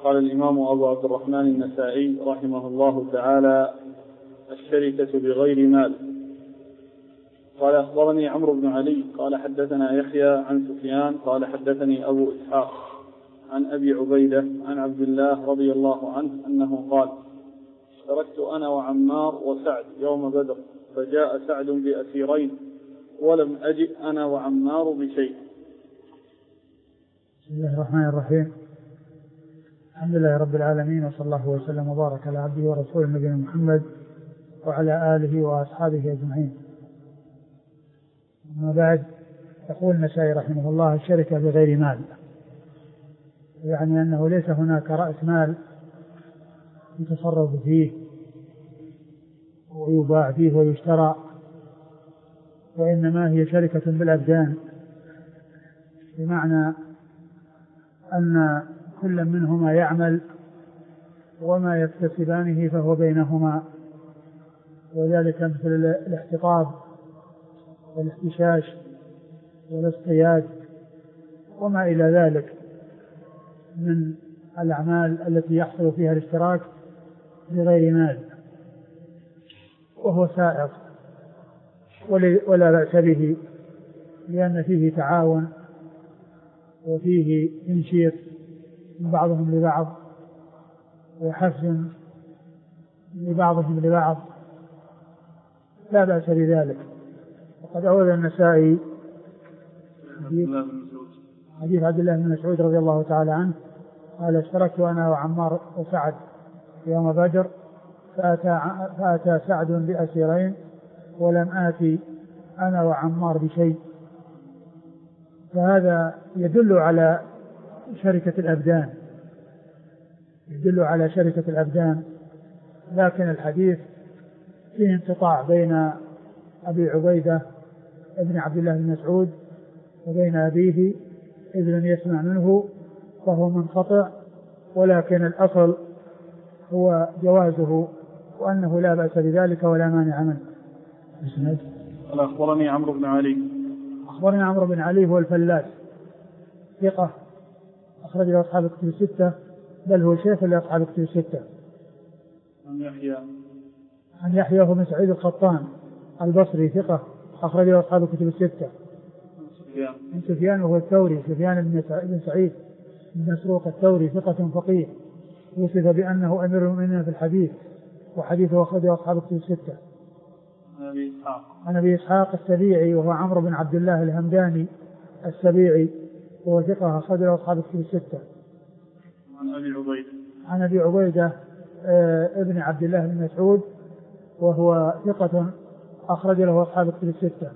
قال الإمام أبو عبد الرحمن النسائي رحمه الله تعالى: الشركة بغير مال. قال: أخبرني عمرو بن علي قال حدثنا يحيى عن سفيان قال حدثني أبو إسحاق عن أبي عبيدة عن عبد الله رضي الله عنه أنه قال: اشتركت أنا وعمار وسعد يوم بدر، فجاء سعد بأسيرين ولم أجئ أنا وعمار بشيء. بسم الله الرحمن الرحيم. الحمد لله رب العالمين، وصلى الله وسلم وبارك على عبده ورسوله نبينا محمد وعلى آله وأصحابه أجمعين. أما بعد، يقول النسائي رحمه الله: الشركة بغير مال، يعني أنه ليس هناك رأس مال يتصرف فيه ويباع فيه ويشترى، وإنما هي شركة بالأبدان، بمعنى أن كل منهما يعمل وما يكتسبانه فهو بينهما، وذلك مثل الاحتطاب والاحتشاش والاصطياد وما إلى ذلك من الأعمال التي يحصل فيها الاشتراك بغير مال، وهو سائغ ولا بأس به، لأن فيه تعاون وفيه تنشيط من بعضهم لبعض وحفز لبعضهم لبعض، لا بأس بذلك. وقد أورد النسائي حديث عبد الله بن مسعود رضي الله تعالى عنه قال: اشتركت أنا وعمار وسعد يوم بدر، فأتى سعد بأسيرين ولم آتي أنا وعمار بشيء. فهذا يدل على شركة الأبدان، يدل على شركة الأبدان. لكن الحديث فيه انقطاع بين أبي عبيدة ابن عبد الله بن مسعود وبين أبيه إذ لم يسمع منه، فهو منقطع، ولكن الأصل هو جوازه وأنه لا بأس بذلك ولا مانع منه. قال: أخبرني عمرو بن علي. أخبرني عمرو بن علي هو الفلاس، ثقة أخرج له أصحاب الكتب الستة، بل هو شيخ لأصحاب الكتب الستة. عن يحيى هو بن سعيد القطان البصري، ثقة أخرج له أصحاب الكتب الستة. عن سفيان وهو الثوري، سفيان بن سعيد بن مسروق الثوري، ثقة فقيه، وصف بأنه أمير المؤمنين في الحديث، وحديثه أخرجه أصحاب الكتب الستة. عن أبي إسحاق السبيعي وهو عمرو بن عبد الله الهمداني السبيعي، وهو ثقة أخرجه أصحاب الكتب الستة. عن أبي عبيدة ابن عبد الله بن مسعود وهو ثقة أخرج له أصحاب الكتب الستة.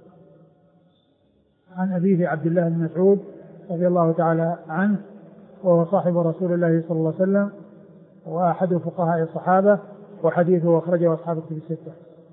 عن أبيه عبد الله بن مسعود رضي الله تعالى عنه، وهو صاحب رسول الله صلى الله عليه وسلم وأحد فقهاء الصحابة، وحديثه أخرجه أصحاب الكتب الستة.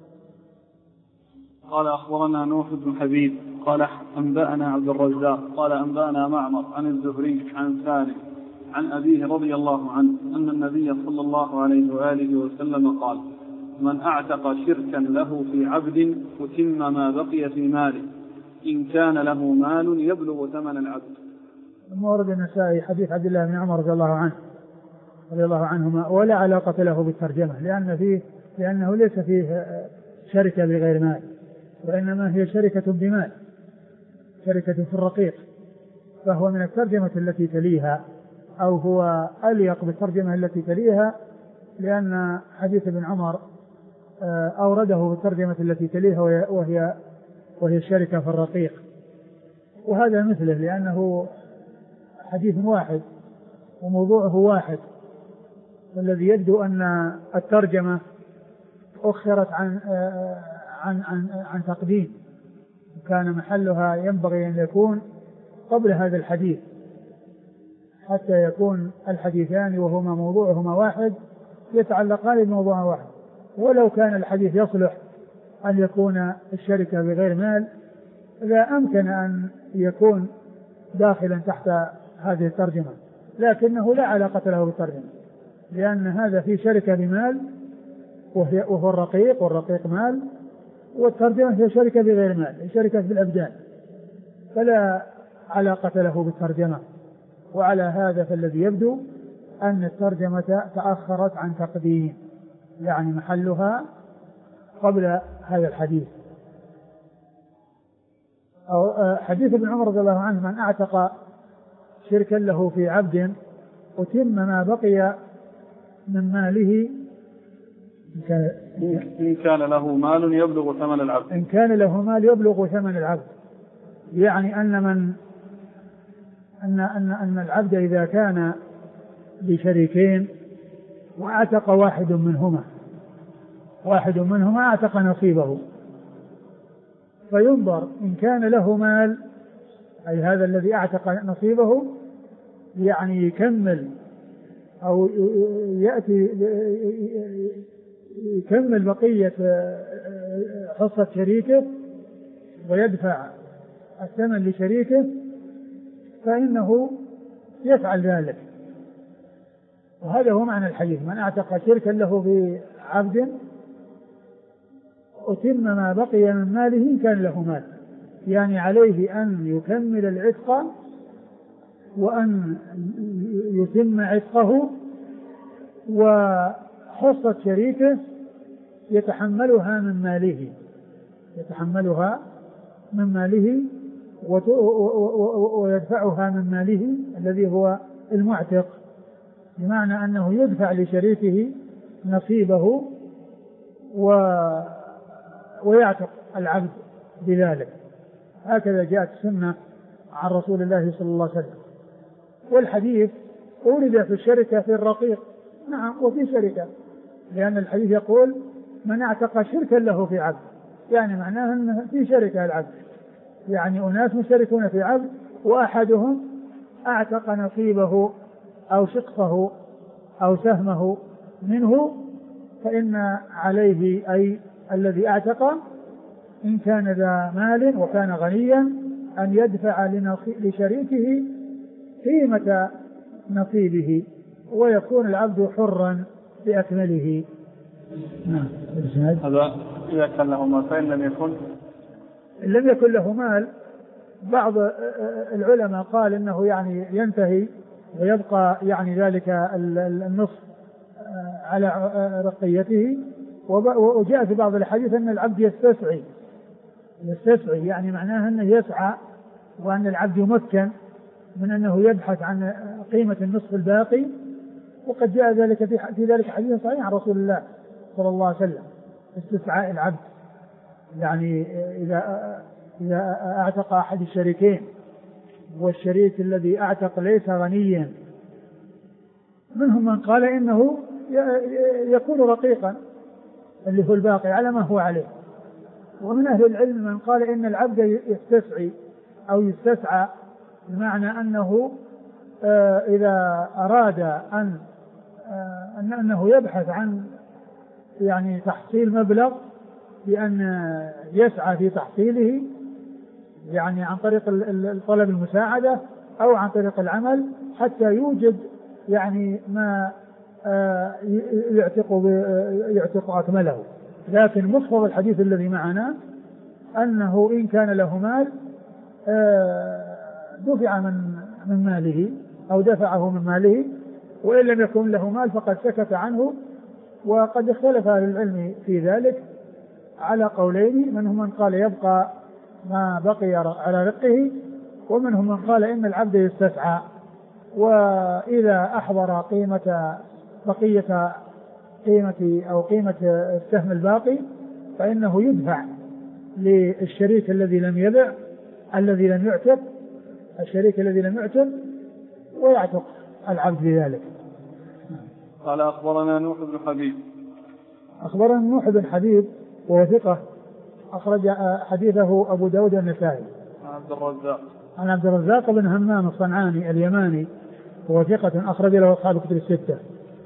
قال: أخبرنا نوح بن حبيب قال أنبأنا عبد الرزاق قال أنبأنا معمر عن الزهري عن سالم عن أبيه رضي الله عنه أن النبي صلى الله عليه وآله وسلم قال: من أعتق شركا له في عبد فتم ما بقي في ماله إن كان له مال يبلغ ثمن العبد. ورد النسائي حديث عبد الله بن عمر رضي الله عنهما، ولا علاقة له بالترجمة، لأنه ليس فيه شركة بغير مال، وإنما هي شركة بمال، شركة في الرقيق، فهو من الترجمة التي تليها، أو هو أليق بالترجمة التي تليها، لأن حديث ابن عمر أورده بالترجمة التي تليها وهي الشركة في الرقيق، وهذا مثله، لأنه حديث واحد وموضوعه واحد، والذي يبدو أن الترجمة أخرت عن تقديم، كان محلها ينبغي أن يكون قبل هذا الحديث حتى يكون الحديثان وهما موضوعهما واحد يتعلقان بموضوع واحد. ولو كان الحديث يصلح أن يكون الشركة بغير مال لا أمكن أن يكون داخلا تحت هذه الترجمة، لكنه لا علاقة له بالترجمة، لأن هذا في شركة بمال وهو الرقيق، والرقيق مال، والترجمة هي شركة بغير مال، هي شركة بالأبدان، فلا علاقة له بالترجمة. وعلى هذا فالذي يبدو أن الترجمة تأخرت عن تقديم، يعني محلها قبل هذا الحديث. أو حديث ابن عمر رضي الله عنه: من أعتق شركا له في عبد أتم ما بقي من ماله إن كان له مال يبلغ ثمن العبد. إن كان له مال يبلغ ثمن العبد، يعني أن العبد إذا كان بشريكين وأعتق واحد منهما أعتق نصيبه، فينظر إن كان له مال، أي هذا الذي أعتق نصيبه يعني يكمل أو يأتي يكمل بقية حصة شريكه ويدفع الثمن لشريكه، فإنه يفعل ذلك. وهذا هو معنى الحديث: من أعتق شركا له في عبد أتم ما بقي من ماله إن كان له مال، يعني عليه أن يكمل العتق وأن يتم عتقه، وحصة شريكه يتحملها من ماله ويدفعها من ماله الذي هو المعتق، بمعنى أنه يدفع لشريكه نصيبه ويعتق العبد بذلك. هكذا جاءت السنة عن رسول الله صلى الله عليه وسلم. والحديث أورد في الشركة في الرقيق، نعم، وفي شركة، لأن الحديث يقول: من اعتق شركا له في عبد، يعني معناه أنه في شركة العبد، يعني أناس مشتركون في عبد وأحدهم اعتق نصيبه أو شقه أو سهمه منه، فإن عليه أي الذي اعتق إن كان ذا مال وكان غنيا أن يدفع لشريكه قيمة نصيبه ويكون العبد حرا بأكمله. هذا إذا كان له مال، فإن لم يكن له مال بعض العلماء قال إنه يعني ينتهي ويبقى يعني ذلك النصف على رقيته. وجاء في بعض الحديث أن العبد يستسعي، يعني معناه أنه يسعى، وأن العبد يمكن من أنه يبحث عن قيمة النصف الباقي. وقد جاء ذلك في ذلك حديث صحيح عن رسول الله صلى الله عليه وسلم: استسعاء العبد، يعني إذا أعتق أحد الشريكين والشريك الذي أعتق ليس غنيا، منهم من قال إنه يكون رقيقا اللي هو الباقي على ما هو عليه، ومن أهل العلم من قال إن العبد يستسعي أو يستسعى، بمعنى أنه إذا أراد أنه يبحث عن يعني تحصيل مبلغ بأن يسعى في تحصيله، يعني عن طريق طلب المساعدة أو عن طريق العمل، حتى يوجد يعني ما يعتق أكمله. لكن مقتضى الحديث الذي معنا أنه إن كان له مال دفع من ماله أو دفعه من ماله، وإن لم يكن له مال فقد سكت عنه. وقد اختلف أهل العلم في ذلك على قولين: منهم من قال يبقى ما بقي على رقه، ومنهم من قال إن العبد يستسعى، وإذا أحضر بقية قيمة أو قيمة السهم الباقي فإنه يدفع للشريك الذي لم يبع، الذي لم يعتق، الشريك الذي لم يعتق، ويعتق العبد بذلك. قال: أخبرنا نوح بن حبيب. أخبرنا نوح بن حبيب وهو ثقة، أخرج حديثه أبو داود النسائي. عن عبد الرزاق بن همام الصنعاني اليماني وهو ثقة، أخرج له أصحاب الكتب الستة.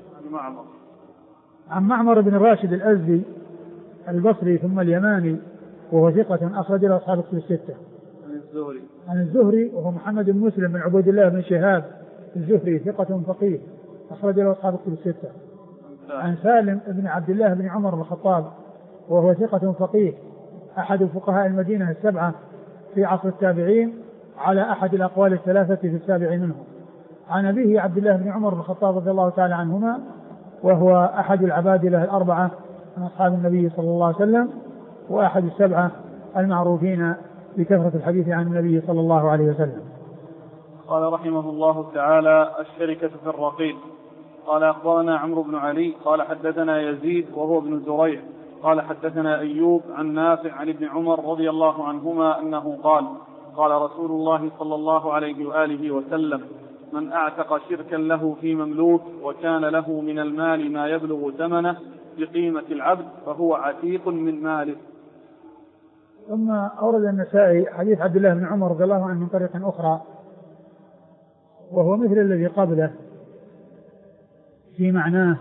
عن معمر بن راشد الأزدي البصري ثم اليماني وهو ثقة، أخرج له أصحاب الكتب الستة. عن الزهري وهو محمد بن مسلم بن عبيد الله بن شهاب الزهري ثقة فقيه، أخرج له أصحاب الكتب الستة. عن سالم بن عبد الله بن عمر بن الخطاب وهو ثقة فقيه، أحد فقهاء المدينة السبعة في عصر التابعين، على أحد الأقوال الثلاثة في السابع منهم. عن أبيه عبد الله بن عمر بن الخطاب رضي الله تعالى عنهما، وهو أحد العبادلة الأربعة من أصحاب النبي صلى الله عليه وسلم، وأحد السبعة المعروفين بكثرة الحديث عن النبي صلى الله عليه وسلم. قال رحمه الله تعالى: الشركة في الرقيق. قال أخبرنا عمرو بن علي قال حدثنا يزيد وهو ابن زريع قال حدثنا أيوب عن نافع عن ابن عمر رضي الله عنهما أنه قال: قال رسول الله صلى الله عليه وآله وسلم: من أعتق شركا له في مملوك وكان له من المال ما يبلغ ثمنه بقيمة العبد فهو عتيق من ماله. ثم أورد النسائي حديث عبد الله بن عمر رضي الله عنه من طريق أخرى، وهو مثل الذي قبله في معناه: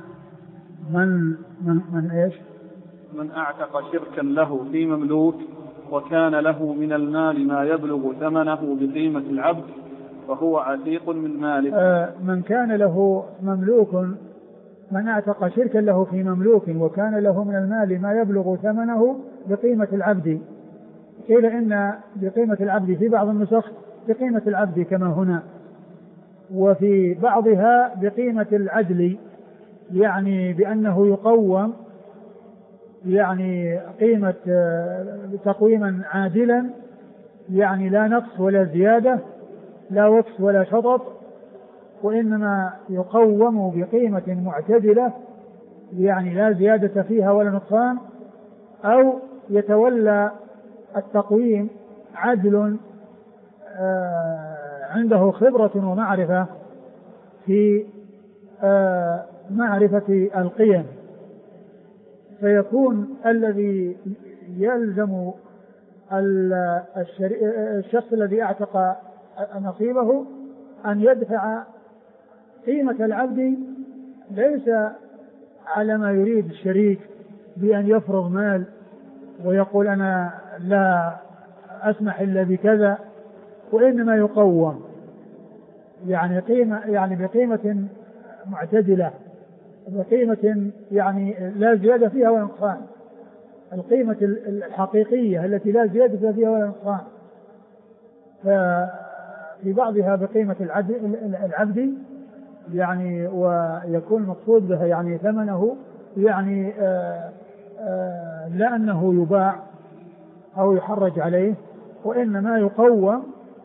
من إيش؟ من أعتق شركا له في مملوك وكان له من المال ما يبلغ ثمنه بقيمة العبد فهو عتيق من ماله. من كان له مملوك، من أعتق شركا له في مملوك وكان له من المال ما يبلغ ثمنه بقيمة العبد. قيل إن بقيمة العبد في بعض النسخ بقيمة العبد كما هنا، وفي بعضها بقيمة العدل، يعني بأنه يقوم، يعني قيمة تقويما عادلا، يعني لا نقص ولا زيادة، لا وكس ولا شطط، وإنما يقوم بقيمة معتدلة، يعني لا زيادة فيها ولا نقصان، أو يتولى التقويم عدل عنده خبرة ومعرفة في معرفة القيم، فيكون الذي يلزم الشخص الذي اعتق نصيبه أن يدفع قيمة العبد، ليس على ما يريد الشريك بأن يفرض مال ويقول أنا لا أسمح إلا بكذا، وإنما يقوم يعني بقيمة معتدلة، بقيمة يعني لا زيادة فيها ولا نقصان، القيمة الحقيقية التي لا زيادة فيها ولا نقصان. ففي بعضها بقيمة العبد يعني، ويكون المقصود بها يعني ثمنه، يعني لا أنه يباع أو يحرج عليه، وإنما يقوم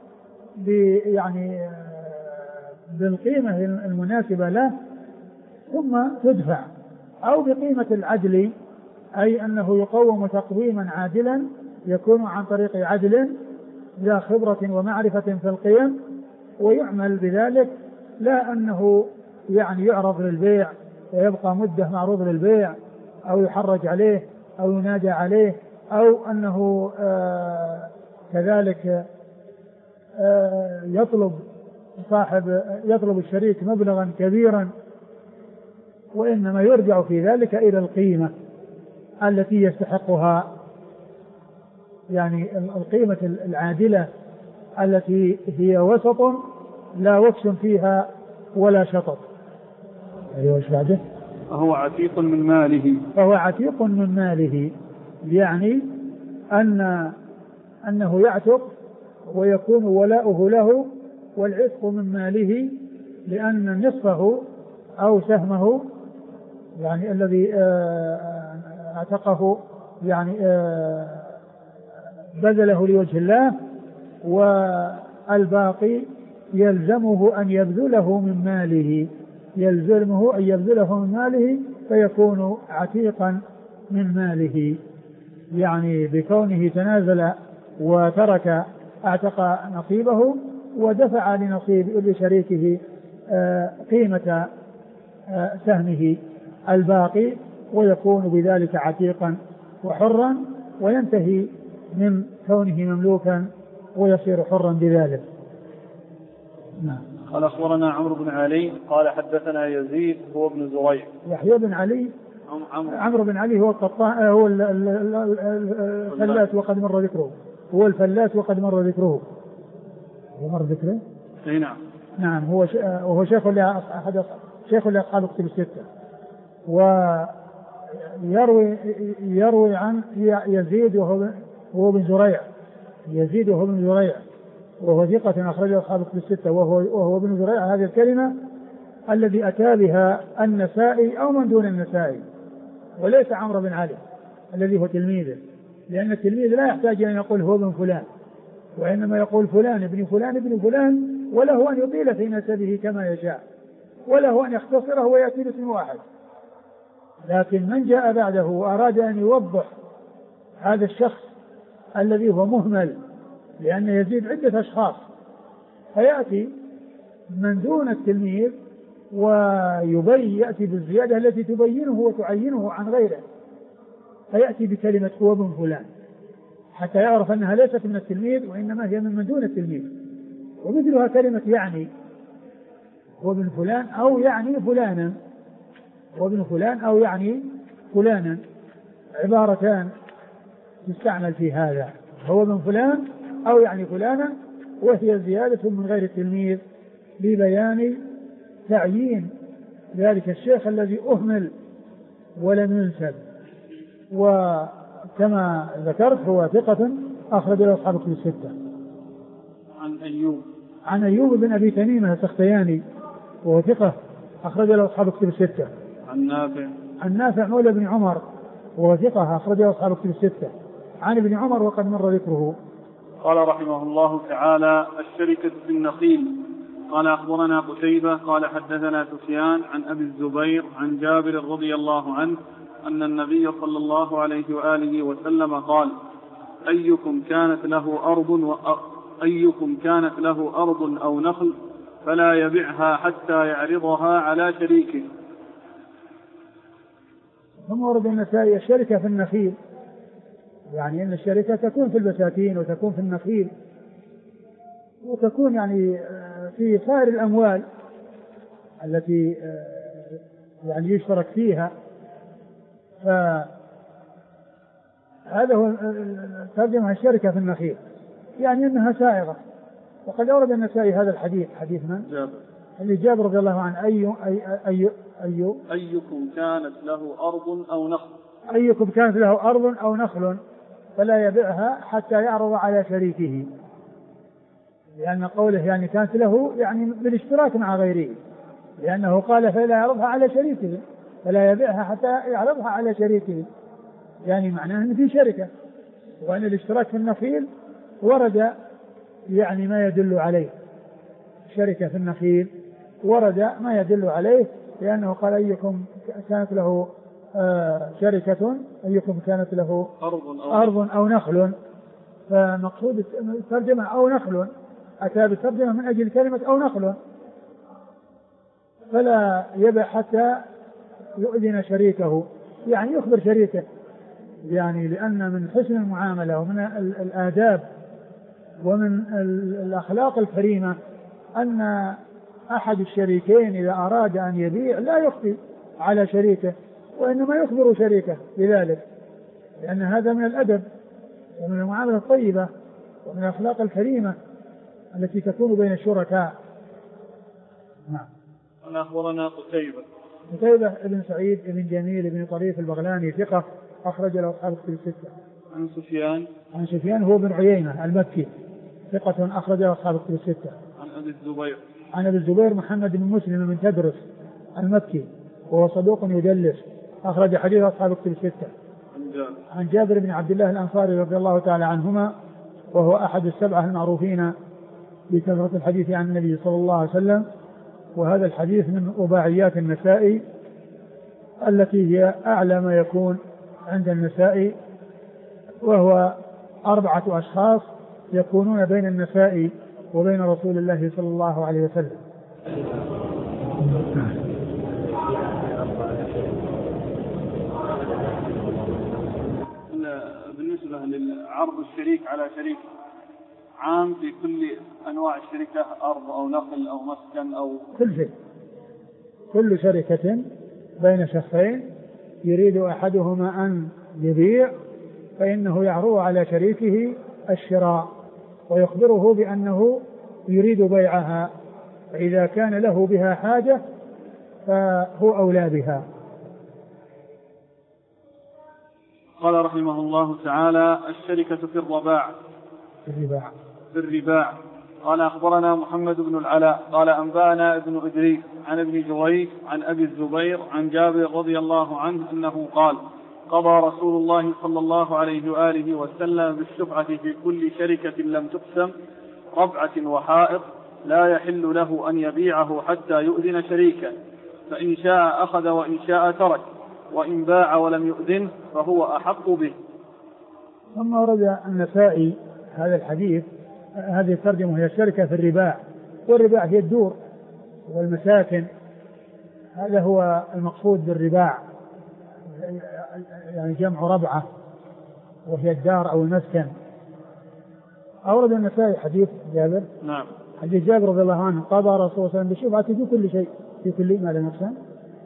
يعني بالقيمة المناسبة له ثم تدفع، أو بقيمة العدل، أي أنه يقوم تقويما عادلا يكون عن طريق عدل ذا خبرة ومعرفة في القيم، ويعمل بذلك، لا أنه يعني يعرض للبيع ويبقى مدة معروض للبيع، أو يحرج عليه أو ينادى عليه، أو أنه كذلك يطلب الشريك مبلغا كبيرا، وإنما يرجع في ذلك إلى القيمة التي يستحقها، يعني القيمة العادلة التي هي وسط لا وكس فيها ولا شطط. أيوة إيش بعده؟ فهو عتيق من ماله. فهو عتيق من ماله، يعني أنه يعتق ويكون ولاؤه له والعتق من ماله، لأن نصفه أو سهمه يعني الذي اعتقه يعني بذله لوجه الله، والباقي يلزمه أن يبذله من ماله، فيكون عتيقا من ماله، يعني بكونه تنازل وترك اعتق نصيبه ودفع لشريكه قيمة سهمه الباقي، ويكون بذلك عتيقا وحرا، وينتهي من كونه مملوكا ويصير حرا بذلك. نعم. قال أخبرنا عمرو بن علي قال حدثنا يزيد هو ابن زريع. يحيى بن علي عمرو بن علي هو القطان، هو الفلاس وقد مر ذكره، هو الفلاس وقد مر ذكره. ومر ذكره؟ اي نعم. نعم، وهو شيخ لأصحاب الكتب الستة، ويروي عن يزيد وهو بن زريع، وهو ثقة أخرجه أصحاب الكتب الستة وهو ابن زريع. هذه الكلمة الذي أتى بها النسائي أو من دون النسائي، وليس عمرو بن علي الذي هو تلميذه، لأن التلميذ لا يحتاج أن يقول هو ابن فلان، وإنما يقول فلان ابن فلان ابن فلان، وله أن يطيل في نسبه كما يشاء، وله أن يختصره ويأتي باسم واحد. لكن من جاء بعده وأراد أن يوضح هذا الشخص الذي هو مهمل، لأن يزيد عدة أشخاص، فيأتي من دون التلميذ ويأتي بالزيادة التي تبينه وتعينه عن غيره، فيأتي بكلمة هو ابن فلان حتى يعرف أنها ليست من التلميذ وإنما هي من دون التلميذ. ومثلها كلمة يعني هو ابن فلان أو يعني فلانا، هو ابن فلان أو يعني فلانا، عبارتان تستعمل في هذا، هو ابن فلان أو يعني فلانا، وهي زيادة من غير التلميذ لبيان تعيين ذلك الشيخ الذي أهمل ولم ينسب. وكما ذكرت هو ثقة أخرج له أصحاب الكتب الستة. عن أيوب بن أبي تميمة السختياني وهو ثقة أخرج له أصحاب الكتب الستة. عن نافع مولى بن عمر وهو ثقة أخرج له أصحاب الكتب الستة. عن ابن عمر وقد مر ذكره. قال رحمه الله تعالى: الشركة في النخيل. قال أخبرنا قتيبة قال حدثنا سفيان عن أبي الزبير عن جابر رضي الله عنه أن النبي صلى الله عليه وآله وسلم قال: أيكم كانت له أرض أو نخل فلا يبعها حتى يعرضها على شريكه. ثم ورد النسائي الشركة في النخيل، يعني أن الشركة تكون في البساتين وتكون في النخيل وتكون يعني في سائر الأموال التي يعني يشترك فيها. فهذا هو ترجمة الشركة في النخيل، يعني أنها سائغة. وقد أورد النسائي هذا الحديث، حديث من؟ جابر رضي الله عنه: أيكم كانت له أرض أو نخل، أيكم كانت له أرض أو نخل فلا يبيعها حتى يعرض على شريكه، لأن قوله يعني كانت له يعني بالاشتراك مع غيره، لأنه قال فلا يعرضها على شريكه، فلا يبيعها حتى يعرضها على شريكه، يعني معناه أن في شركة، وأن الاشتراك في النخيل ورد يعني ما يدل عليه، شركة في النخيل ورد ما يدل عليه، لأنه قال أيكم كانت له شركة، أيكم كانت له أرض أو نخل، فمقصود الترجمة أو نخل، أتى بالترجمة من أجل كلمة أو نخل، فلا يبع حتى يؤذن شريكه، يعني يخبر شريكه، يعني لأن من حسن المعاملة ومن الآداب ومن الأخلاق الكريمة أن أحد الشريكين إذا أراد أن يبيع لا يخفي على شريكه، وإنما يخبر شريكه بذلك، لأن هذا من الأدب ومن المعاملة الطيبة ومن الأخلاق الكريمة التي تكون بين الشركاء. نعم. أخبرنا قتيبة ابن سعيد ابن جميل ابن طريف البغلاني ثقة أخرج له أصحاب الكتب الستة. عن سفيان هو بن عيينة المكي ثقة أخرج له أصحاب الكتب الستة. عن أبي الزبير محمد بن مسلم بن تدرس المكي وهو صدوق يدلس أخرج حديث أصحاب الكتب الستة. عن جابر بن عبد الله الأنصاري رضي الله تعالى عنهما وهو أحد السبعة المعروفين بكثرة الحديث عن النبي صلى الله عليه وسلم، وهذا الحديث من رباعيات النسائي التي هي أعلى ما يكون عند النسائي، وهو 4 أشخاص يكونون بين النسائي وبين رسول الله صلى الله عليه وسلم. بالنسبة للعرض الشريك على شريك عام في كل أنواع الشركة، أرض أو نخل أو مسكن أو كل شيء، كل شركة بين شخصين يريد أحدهما أن يبيع فإنه يعرض على شريكه الشراء ويخبره بأنه يريد بيعها، فإذا كان له بها حاجة فهو أولى بها. قال رحمه الله تعالى: الشركة في الرباع. قال أخبرنا محمد بن العلاء قال أنبأنا ابن إدريس عن ابن جريج عن أبي الزبير عن جابر رضي الله عنه أنه قال قضى رسول الله صلى الله عليه وآله وسلم بالشفعة في كل شركة لم تقسم ربعة وحائط لا يحل له أن يبيعه حتى يؤذن شريكا، فإن شاء أخذ وإن شاء ترك، وإن باع ولم يؤذنه فهو أحق به. ثم ورد النسائي هذا الحديث، هذه الترجمة هي الشركة في الرباع، والرباع هي الدور والمساكن، هذا هو المقصود بالرباع، يعني جمع ربعة وهي الدار أو المسكن. أورد النسائي حديث جابر، نعم، حديث جابر رضي الله عنه قضى رسول الله صلى الله عليه وسلم بالشفعة في كل شيء، في كل ما لا نقسم.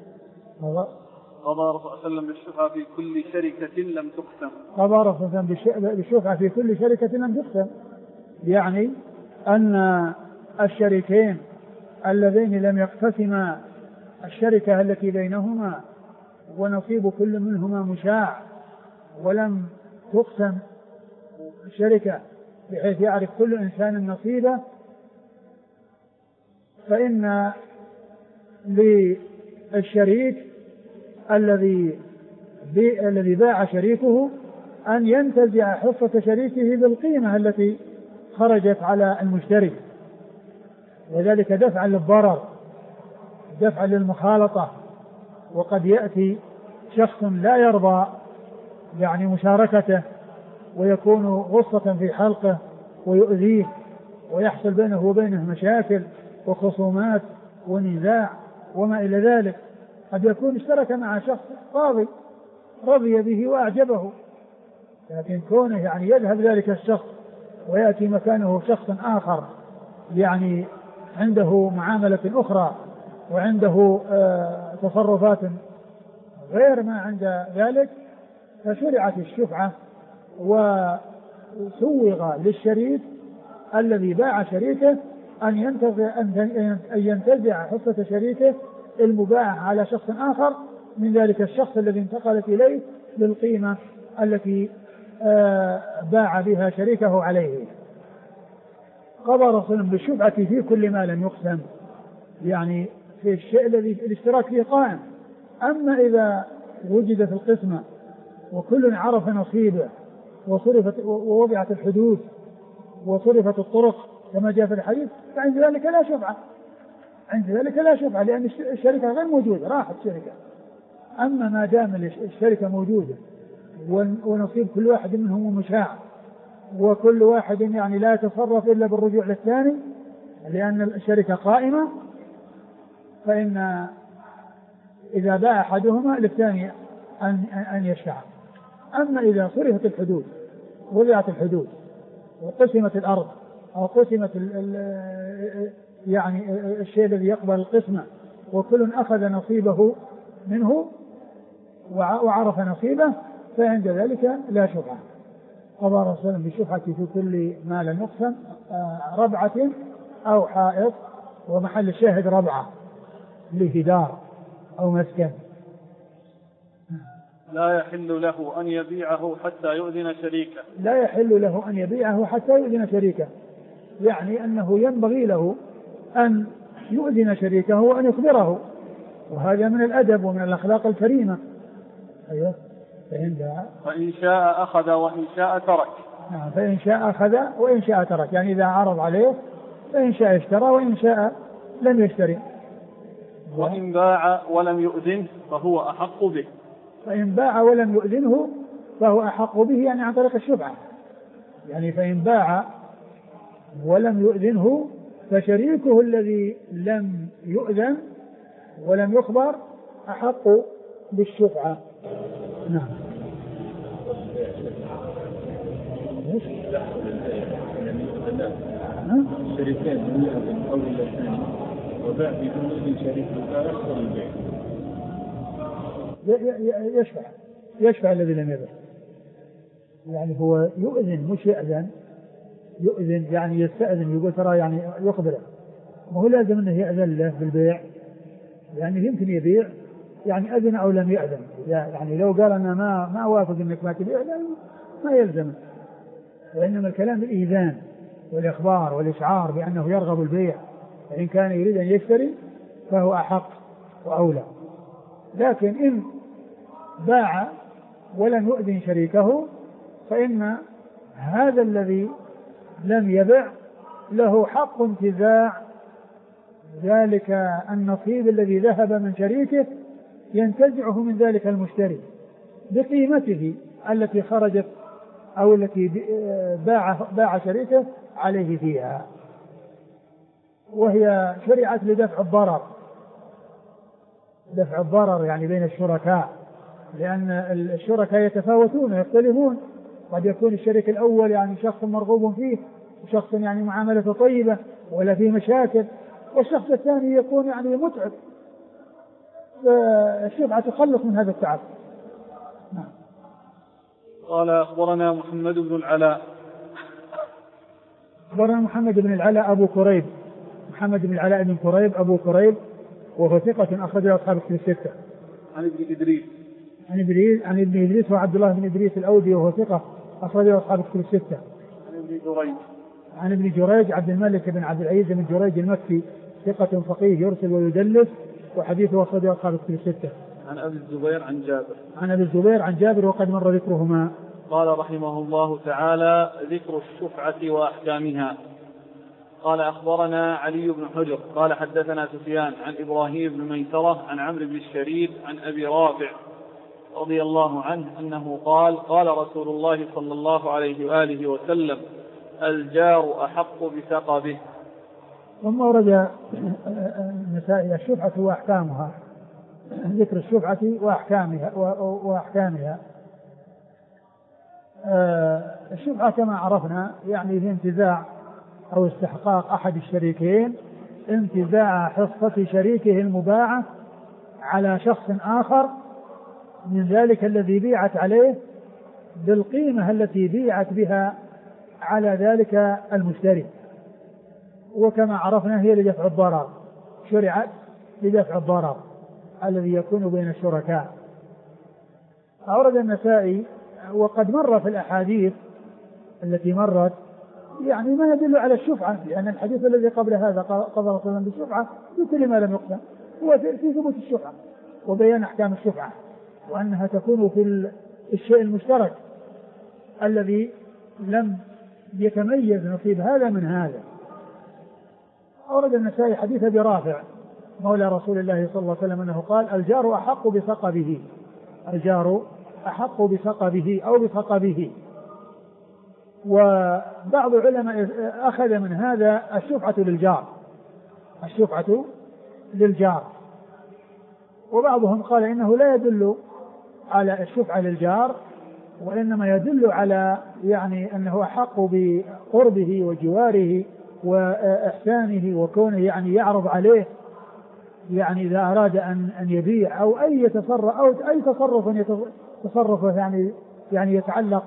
قضى رسول الله صلى الله عليه وسلم بالشفعة في كل شركة لم تقسم. قضى رسول الله صلى الله عليه وسلم بالشفعة في كل شركة لم تقسم، يعني أن الشريكين اللذين لم يقتسما الشركة التي بينهما ونصيب كل منهما مشاع ولم تقسم الشركة بحيث يعرف كل إنسان نصيبه، فإن للشريك الذي باع شريكه أن ينتزع حصة شريكه بالقيمة التي خرجت على المشتري، وذلك دفعا للضرر، دفعا للمخالطة. وقد يأتي شخص لا يرضى يعني مشاركته ويكون غصة في حلقه ويؤذيه ويحصل بينه وبينه مشاكل وخصومات ونزاع وما إلى ذلك. قد يكون اشترك مع شخص رضي به وأعجبه، لكن كونه يعني يذهب ذلك الشخص ويأتي مكانه شخص آخر يعني عنده معاملة أخرى وعنده تصرفات غير ما عند ذلك، فشرعت الشفعة وسوغ للشريك الذي باع شريكه أن ينتزع حصة شريكه المباع على شخص آخر من ذلك الشخص الذي انتقلت إليه بالقيمة التي باع بها شريكه عليه. قضى رسول بالشفعة في كل ما لم يقسم، يعني في الشيء الذي الاشتراك فيه قائم. أما إذا وجدت القسمة وكل عرف نصيبه ووضعت الحدود وصرفت الطرق كما جاء في الحديث، فعند ذلك لا شفعة، عند ذلك لا شفعة، لأن الشركة غير موجودة، راحت الشركة. أما ما دام الشركة موجودة ونصيب كل واحد منهم مشاع وكل واحد يعني لا يتصرف إلا بالرجوع للثاني لأن الشركة قائمة، فإن إذا باع أحدهما للثاني أن يشفع. أما إذا صرفت الحدود وضعت الحدود وقسمت الأرض أو قسمت يعني الشيء الذي يقبل القسمة وكل أخذ نصيبه منه وعرف نصيبه، فعند ذلك لا شفعة. قضى رسول الله بالشفعة في كل ما لم يقسم ربعة أو حائط، ومحل الشاهد ربعة لجدار أو مسكن. لا يحل له أن يبيعه حتى يؤذن شريكه. لا يحل له أن يبيعه حتى يؤذن شريكه، يعني أنه ينبغي له أن يؤذن شريكه وأن يخبره، وهذا من الأدب ومن الأخلاق الكريمة. أيوه. فإن شاء أخذ وإن شاء ترك. نعم، فإن شاء أخذ وإن شاء ترك، يعني إذا عرض عليه فإن شاء اشترى وإن شاء لم يشتري. وإن باع ولم يؤذنه فهو أحق به. فإن باع ولم يؤذنه فهو أحق به، يعني عن طريق الشفعة. يعني فإن باع ولم يؤذنه فشريكه الذي لم يؤذن ولم يخبر أحق بالشفعة. نعم. الشريكين من يؤذن أو الثاني وباع بدون إذن شريك الآخر البيع. يشفع الذي لم يبع، يعني هو يؤذن مش يأذن. يؤذن يعني يستأذن، يقول ترى يعني يخبره، ما هو لازم أنه يأذن له بالبيع، يعني يمكن يبيع يعني أذن أو لم يأذن. يعني لو قال أنا ما أوافق أنك ما تبيع ما يلزم، وإنما الكلام بالإيذان، والإخبار والإشعار بأنه يرغب البيع، فإن كان يريد أن يشتري فهو أحق وأولى. لكن إن باع ولم يؤذن شريكه فإن هذا الذي لم يبع له حق انتزاع ذلك النصيب الذي ذهب من شريكه، ينتزعه من ذلك المشتري بقيمته التي خرجت أو التي باع شريكه عليه فيها، وهي شرعت لدفع الضرر، دفع الضرر يعني بين الشركاء، لأن الشركاء يتفاوتون ويختلفون، قد يكون الشريك الأول يعني شخص مرغوب فيه وشخص يعني معاملته طيبة ولا فيه مشاكل، والشخص الثاني يكون يعني متعب، فالشفعة تخلص من هذا التعب. نعم. قال أخبرنا محمد بن العلاء. أخبرنا محمد بن العلاء أبو كريب، محمد بن العلاء بن كريب أبو كريب، وهو ثقة أخرجه أصحاب الكتب الستة. عن ابن إدريس. عن ابن إدريس وعبد الله بن إدريس الأودي، وهو ثقة أخرجه أصحاب الكتب الستة. عن ابن جريج عبد الملك بن عبد العزيز بن جريج المكي، ثقة فقيه يرسل ويدلس، وحديثه أخرجه أصحاب الكتب الستة. عن أبي الزبير عن جابر. عن أبي الزبير عن جابر وقد مر ذكرهما. قال رحمه الله تعالى: ذكر الشفعة وأحكامها. قال أخبرنا علي بن حجر قال حدثنا سفيان عن إبراهيم بن ميسرة عن عمرو بن الشريد عن أبي رافع رضي الله عنه أنه قال: قال رسول الله صلى الله عليه وآله وسلم: الجار أحق بثقبه. ثم ورد مسائل الشفعة وأحكامها، ذكر الشفعة وأحكامها. الشفعة كما عرفنا يعني في انتزاع أو استحقاق أحد الشريكين، انتزاع حصة شريكه المباعة على شخص آخر من ذلك الذي بيعت عليه بالقيمة التي بيعت بها على ذلك المشتري. وكما عرفنا هي لدفع الضرر، شرعت لدفع الضرر الذي يكون بين الشركاء. أورد النسائي وقد مر في الأحاديث التي مرت يعني ما يدل على الشفعة، لأن الحديث الذي قبل هذا قضى رسول الله بالشفعة مثل ما لم يقسم، هو في ثبوت الشفعة وبيان أحكام الشفعة، وأنها تكون في الشيء المشترك الذي لم يتميز نصيب هذا من هذا. أورد النسائي حديث أبي رافع مولى رسول الله صلى الله عليه وسلم أنه قال: الجار أحق بثقبه، الجار أحق بثقبه أو بثقبه. وبعض العلماء أخذ من هذا الشفعة للجار، الشفعة للجار، وبعضهم قال إنه لا يدل على الشفعة للجار، وإنما يدل على يعني أنه أحق بقربه وجواره وإحسانه وكونه يعني يعرض عليه، يعني إذا أراد أن يبيع أو أي تصرف أو أي تصرف يعني يتعلق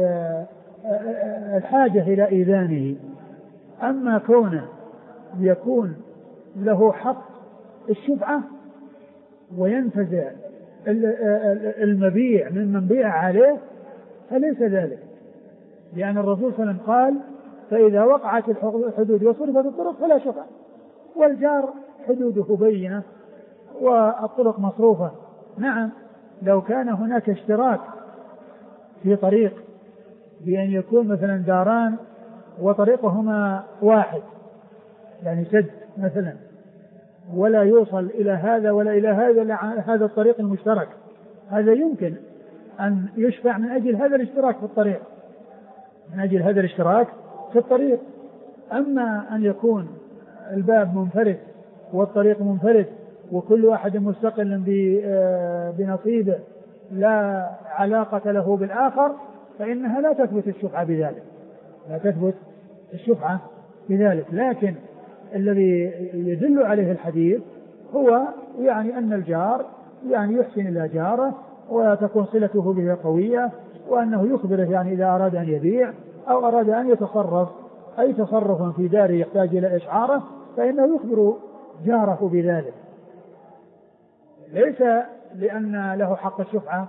بالحاجة إلى إيذانه. أما كونه يكون له حق الشفعة وينتزع المبيع ممن بيع عليه فليس ذلك، لأن الرسول صلى الله عليه وسلم قال: فإذا وقعت الحدود وصرفت الطرق فلا شفعة. والجار حدوده بينة والطرق مصروفة. نعم، لو كان هناك اشتراك في طريق بأن يكون مثلا داران وطريقهما واحد، يعني سد مثلا، ولا يوصل إلى هذا ولا إلى هذا الطريق المشترك، هذا يمكن أن يشفع من أجل هذا الاشتراك في الطريق، من أجل هذا الاشتراك في الطريق. أما أن يكون الباب منفرد والطريق منفرد وكل واحد مستقل بنصيبه لا علاقة له بالآخر، فإنها لا تثبت الشفعة بذلك، لا تثبت الشفعة بذلك. لكن الذي يدل عليه الحديث هو يعني أن الجار يعني يحسن إلى جاره وتكون صلته به قوية، وأنه يخبره يعني إذا أراد أن يبيع أو أراد أن يتصرف أي تصرف في داره يحتاج إلى إشعاره فإنه يخبر جاره بذلك، ليس لأن له حق الشفعة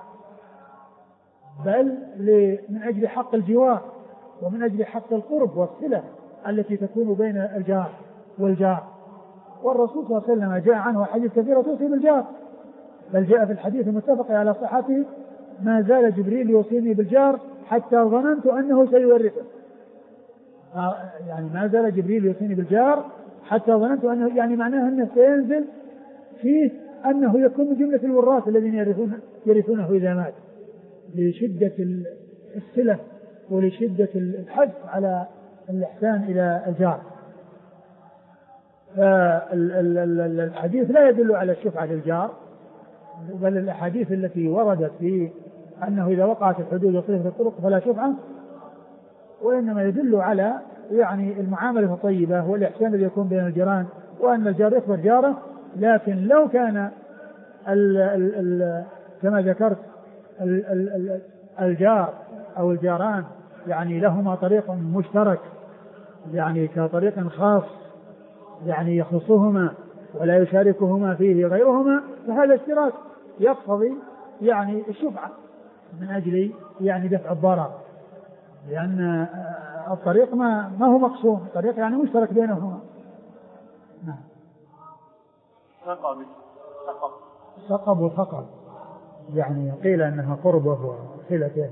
بل من أجل حق الجوار ومن أجل حق القرب والصلة التي تكون بين الجار والجار. والرسول صلى الله عليه وسلم جاء عنه حديث كثيرة توصي بالجار، بل جاء في الحديث المتفق على صحته: ما زال جبريل يوصيني بالجار حتى ظننت أنه سيورثه. يعني ما زال جبريل يوصيني بالجار حتى ظننت أنه، يعني معناه أنه سينزل فيه أنه يكون من جملة الوراث الذين يرثونه إذا مات، لشدة الصلة ولشدة الحث على الإحسان إلى الجار. فالحديث لا يدل على الشفعة للجار، بل الأحاديث التي وردت في أنه إذا وقعت الحدود وصرفت الطرق فلا شفعة، وإنما يدل على يعني المعاملة الطيبة والإحسان الذي يكون بين الجيران، وأن الجار يخبر جاره. لكن لو كان كما ذكرت الجار أو الجاران يعني لهما طريق مشترك، يعني كطريق خاص يعني يخصهما ولا يشاركهما فيه غيرهما، فهذا اشتراك يقتضي يعني الشفعة من أجل يعني دفع الضرر، لأن الطريق ما هو مقسوم، الطريق يعني مشترك بينهما. نعم. ثقب وثقب، يعني قيل أنها قربه وصلته.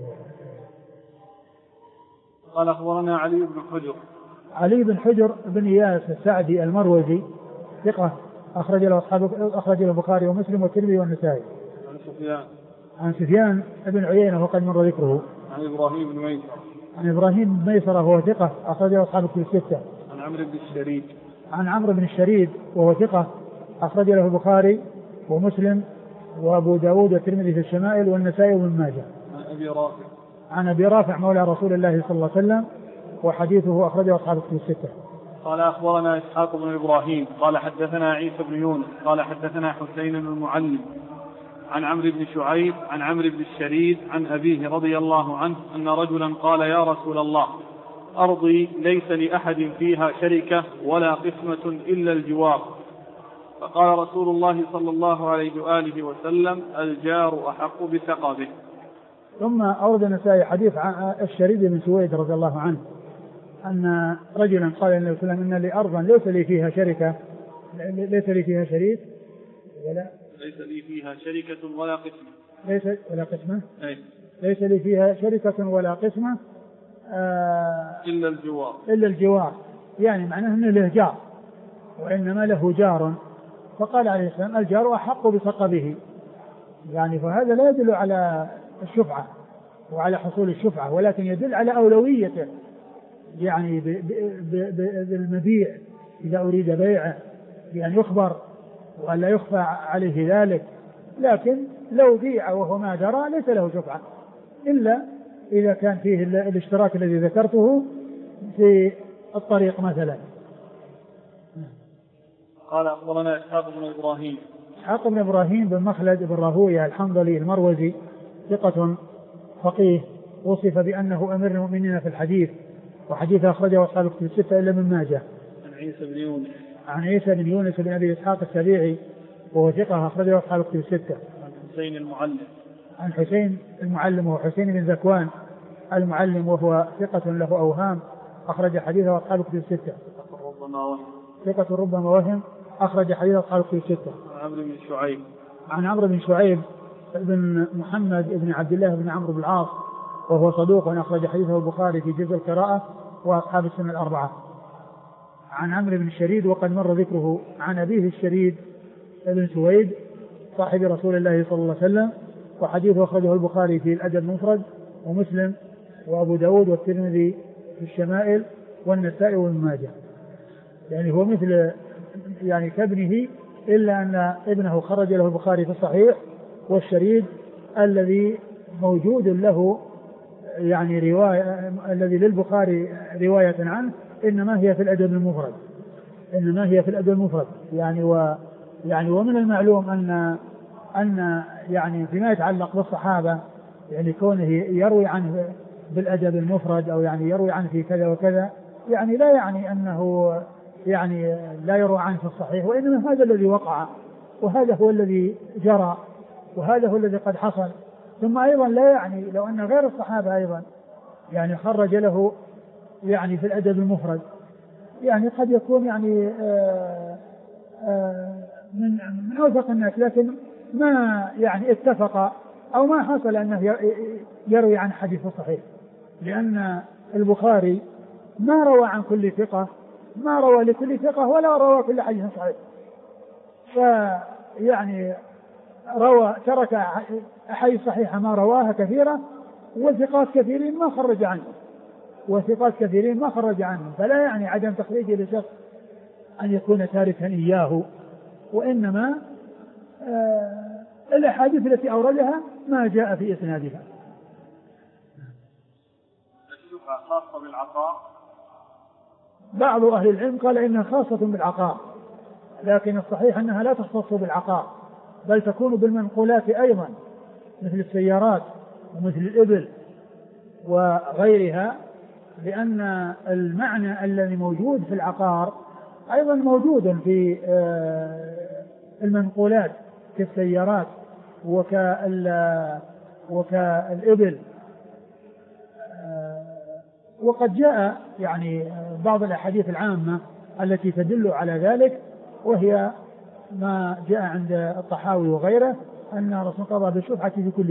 قال أخبرنا علي بن حجر. علي بن حجر بن إياس السعدي المروزي ثقة، أخرج له البخاري ومسلم والترمذي والنسائي. عن سفيان بن عيينة وقد مر ذكره. عن إبراهيم بن ميسرة. عن إبراهيم بن ميسرة وهو ثقة، أخرج له أصحاب الكتب الستة. عن عمرو بن الشريد. عن عمرو بن الشريد وهو ثقة، أخرج له البخاري ومسلم وأبو داود والترمذي في الشمائل والنسائي وابن ماجه. عن أبي رافع. عن أبي رافع مولى رسول الله صلى الله عليه وسلم، وحديثه أخرجه أصحاب الكتب الستة. قال أخبرنا إسحاق بن إبراهيم قال حدثنا عيسى بن يونس قال حدثنا حسين بن المعلم عن عمرو بن شعيب عن عمرو بن الشريد عن أبيه رضي الله عنه أن رجلا قال: يا رسول الله، أرضي ليس لأحد فيها شركة ولا قسمة إلا الجوار. فقال رسول الله صلى الله عليه وآله وسلم: الجار أحق بثقبه. ثم أورد النسائي حديث عن الشريد بن سويد رضي الله عنه أن رجلا قال للنبي صلى الله عليه وسلم: إن لي أرضا ليس لي فيها شركة، ليس لي فيها شريك ليس لي فيها شركة ولا قسمة. ولا قسمة. أي. ليس لي فيها شركة ولا قسمة إلا الجوار، يعني معناه أنه له جار وإنما له جار. فقال عليه السلام: الجار أحق بثقبه. يعني فهذا لا يدل على الشفعة وعلى حصول الشفعة، ولكن يدل على أولويته، يعني بالمبيع إذا أريد بيعه بأن يخبر ولا يخفى عليه ذلك. لكن لو بيع وهو ما درى ليس له شفعة، إلا إذا كان فيه الاشتراك الذي ذكرته في الطريق مثلا. قال أخبرنا إسحاق بن إبراهيم بن مخلد بن راهويه الحنظلي المروزي ثقة فقيه، وصف بأنه أمير المؤمنين في الحديث، وحديث أخرجه أصحاب الكتب الستة إلا من ماجه. عن عيسى بن يونس بن أبي إسحاق السبيعي وهو ثقة، أخرجه أصحاب الكتب الستة. عن حسين المعلم وهو حسين بن ذكوان المعلم وهو ثقة له أوهام، أخرج حديثه أصحاب الكتب الستة. ثقة ربما وهم، أخرج حديث أصحاب الكتب الستة. عن عمرو بن شعيب بن محمد بن عبد الله بن عمرو بن العاص وهو صدوق، أخرج حديثه البخاري في جزء القراءة وأصحاب السنة الأربعة. عن عمرو بن الشريد وقد مر ذكره. عن أبيه الشريد بن سويد صاحب رسول الله صلى الله عليه وسلم، وحديثه أخرجه البخاري في الأدب المفرد ومسلم وأبو داود والترمذي في الشمائل والنسائي وابن ماجه. يعني هو مثل يعني كابنه، إلا أن ابنه خرج له البخاري في الصحيح، والشريد الذي موجود له يعني رواية الذي للبخاري رواية عنه إنما هي في الأدب المفرد. يعني ومن المعلوم أن يعني فيما يتعلق بالصحابة يعني كونه يروي عنه بالأدب المفرد أو يعني يروي عنه في كذا وكذا، يعني لا يعني أنه يعني لا يروى عنه في الصحيح، وإنما هذا الذي وقع وهذا هو الذي جرى وهذا هو الذي قد حصل. ثم أيضا لا يعني لو أن غير الصحابة أيضا يعني خرج له يعني في الأدب المفرد يعني قد يكون يعني من أوثق الناس، لكن ما يعني اتفق أو ما حصل أنه يروي عن حديث صحيح، لأن البخاري ما روى عن كل ثقة، ما روى لكل ثقة ولا روى كل حديث صحيح، فيعني ترك أحاديث صحيحة ما رواها كثيرة، وثقات كثيرين ما خرج عنه، فلا يعني عدم تخريجه لشخص أن يكون تاركا إياه، وإنما الأحاديث التي أوردها ما جاء في إسنادها. الشبهة خاصة بالعقار. بعض أهل العلم قال إنها خاصة بالعقار، لكن الصحيح أنها لا تختص بالعقار، بل تكون بالمنقولات أيضا مثل السيارات ومثل الإبل وغيرها، لأن المعنى الذي موجود في العقار أيضا موجود في المنقولات كالسيارات وكالإبل. وقد جاء يعني بعض الأحاديث العامة التي تدل على ذلك، وهي ما جاء عند الطحاوي وغيره أن الرسول قضى بالشفعة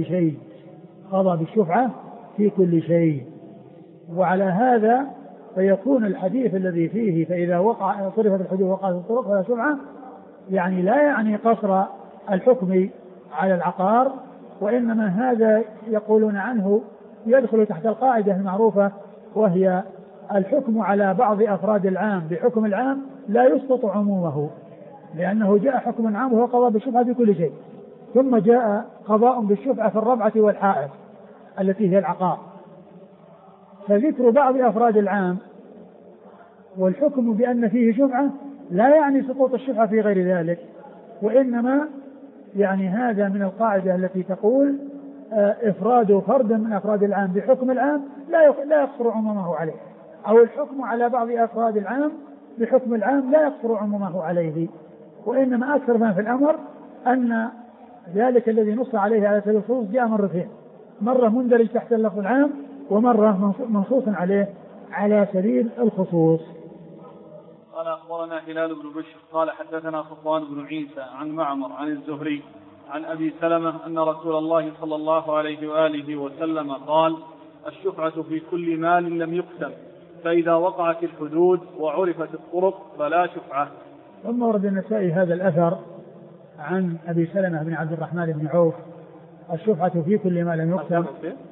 في كل شيء، وعلى هذا فيكون الحديث الذي فيه فإذا صرفت الحدود وقعت الطرق فلا شفعة، يعني لا يعني قصر الحكم على العقار، وإنما هذا يقولون عنه يدخل تحت القاعدة المعروفة، وهي الحكم على بعض أفراد العام بحكم العام لا يسقط عمومه، لأنه جاء حكم عام وهو قضاء بالشفعة في كل شيء، ثم جاء قضاء بالشفعة في الربعة والحائط التي هي العقار، فذكر بعض أفراد العام والحكم بأن فيه شفعة لا يعني سقوط الشفعة في غير ذلك، وإنما يعني هذا من القاعدة التي تقول إفراد فرد من أفراد العام بحكم العام لا يقصر عمومه عليه، أو الحكم على بعض أفراد العام بحكم العام لا يقصر عمومه عليه، وإنما أكثر ما في الأمر أن ذلك الذي نص عليه على سبيل الخصوص جاء مرتين، مرة مندرج تحت اللفظ العام ومرة منصوص عليه على سبيل الخصوص. قال أخبرنا هلال بن بشر قال حدثنا صفوان بن عيسى عن معمر عن الزهري عن أبي سلمة أن رسول الله صلى الله عليه وآله وسلم قال: الشفعة في كل مال لم يقسم، فإذا وقعت الحدود وعرفت الطرق فلا شفعة. ثم ورد النسائي هذا الأثر عن أبي سلمة بن عبد الرحمن بن عوف: الشفعة في كل ما لم يقسم.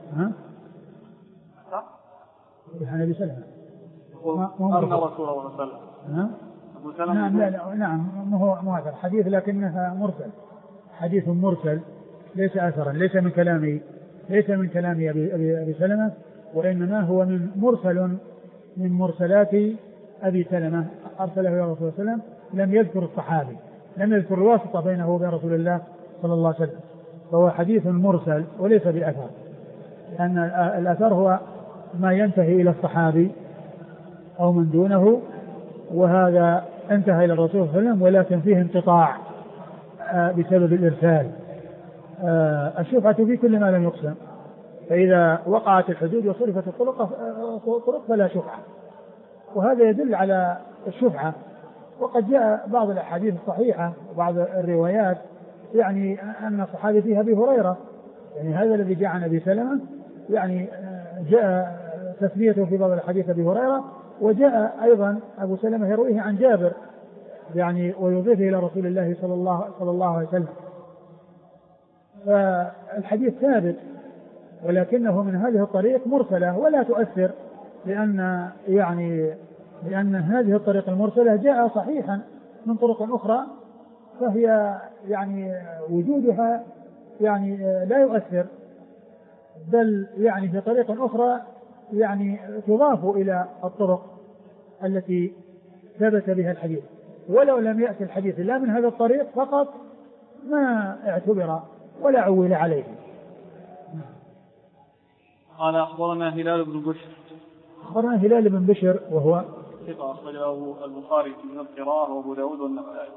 عن أبي سلمة أن رسول الله صلى الله عليه وسلم. نعم مو أثر حديث، لكنها مرسل، حديث مرسل ليس أثرا، ليس من كلام أبي سلمة، وإنما هو من مرسلات أبي سلمة أرسله إلى رسول الله صلى الله عليه وسلم، لم يذكر الصحابي، لم يذكر الواسطة بينه وبين رسول الله صلى الله عليه وسلم، فهو حديث مرسل وليس بأثر، لأن الأثر هو ما ينتهي إلى الصحابي أو من دونه، وهذا انتهى إلى الرسول صلى الله عليه وسلم ولكن فيه انقطاع بسبب الإرسال. الشفعة في كل ما لم يقسم، فإذا وقعت الحدود وصرفت الطرق فلا شفعة، وهذا يدل على الشفعة. وقد جاء بعض الأحاديث الصحيحة وبعض الروايات يعني أن الصحابي فيها أبي هريرة، يعني هذا الذي جاء عن أبي سلمة يعني جاء تسميته في بعض الحديث أبي هريرة، وجاء أيضا أبو سلمة يرويه عن جابر يعني ويضيفه إلى رسول الله صلى الله عليه وسلم، فالحديث ثابت، ولكنه من هذه الطريق مرسلة ولا تؤثر، لأن هذه الطريق المرسلة جاء صحيحا من طرق أخرى، فهي يعني وجودها يعني لا يؤثر، بل يعني في طريق أخرى يعني تضاف إلى الطرق التي ثبت بها الحديث، ولو لم يأتي الحديث إلا من هذا الطريق فقط ما اعتبر ولا عول عليه. قال أخبرنا هلال بن بشر. أخبرنا هلال بن بشر وهو ثقة أخرجه البخاري في جزء القراءة وأبو داود والنسائي.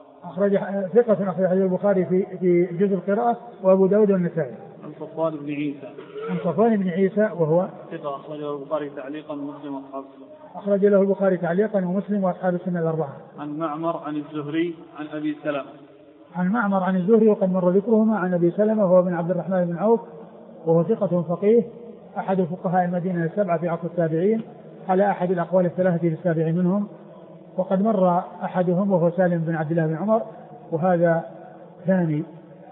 ثقة أخرجه البخاري في جزء القراءة وأبو داود والنسائي. عن صفوان بن عيسى. عن صفوان بن عيسى وهو ثقة أخرج له البخاري تعليقا ومسلم وأصحاب السنن. أخرج له البخاري تعليقا ومسلم وأصحاب السنن الأربعة. عن معمر عن الزهري عن أبي سلمة. عن معمر عن الزهري وقد مر ذكرهما عن أبي سلمة وهو بن عبد الرحمن بن عوف وهو ثقة فقيه أحد فقهاء المدينة السبعة في عصر التابعين على أحد الأقوال الثلاثة في السابع منهم، وقد مر أحدهم وهو سالم بن عبد الله بن عمر وهذا ثاني.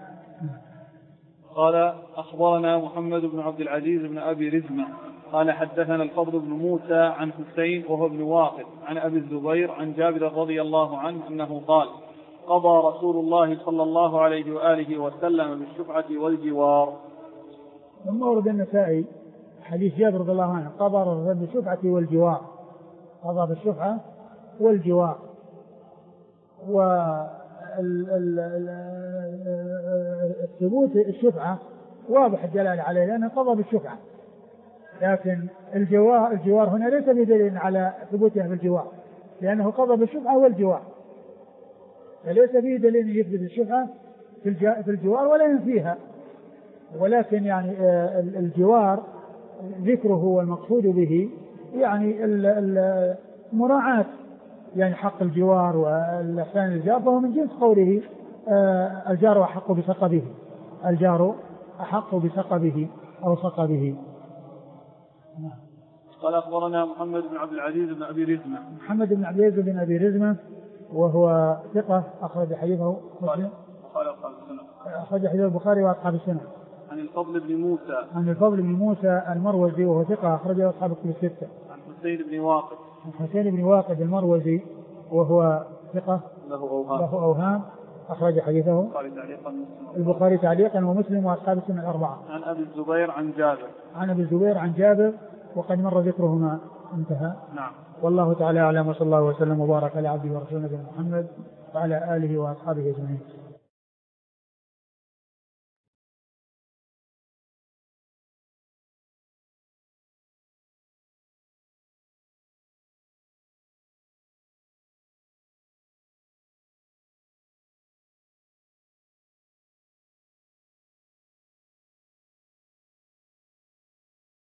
قال أخبرنا محمد بن عبد العزيز بن أبي رزمة قال حدثنا الفضل بن موسى عن حسين وهو ابن واقد عن أبي الزبير عن جابر رضي الله عنه أنه قال قضى رسول الله صلى الله عليه وآله وسلم بالشفعة والجوار. ثم ورد النسائي حديث جابر رضي الله عنه قضى الرسول بالشفعة والجوار، قضى بالشفعة والجوار. والثبوت الشفعة واضح الدلالة عليه لأنه قضى بالشفعة، لكن الجوار هنا ليس بدليل على ثبوته بالجوار لأنه قضى بالشفعة والجوار، فليس فيه دليل يثبت الشفعة في الجوار ولا ينفيها، ولكن يعني الجوار ذكره والمقصود به يعني مراعاة يعني حق الجوار والإحسان للجار، فهو من جنس قوله الجار أحق بسقبه، الجار أحق بسقبه أو سقبه. قال أخبرنا محمد بن عبد العزيز بن أبي رزمة. محمد بن عبد العزيز بن أبي رزمة وهو ثقة أخرج حديثه مسلم، أخرج حديث البخاري وأصحاب السنة. عن الفضل بن موسى. عن الفضل بن موسى المروزي وهو ثقة أخرج أصحاب الكتب الستة. عن حسين بن واقد. عن حسين بن واقد المروزي وهو ثقة له أوهام أخرج حديثه البخاري تعليقا ومسلم وأصحاب السنة الأربعة. عن أبي الزبير عن جابر. عن أبي الزبير عن جابر وقد مر ذكرهما انتهى. نعم. والله تعالى أعلم وصلى الله وسلم وبارك على عبده ورسوله محمد وعلى آله وأصحابه أجمعين.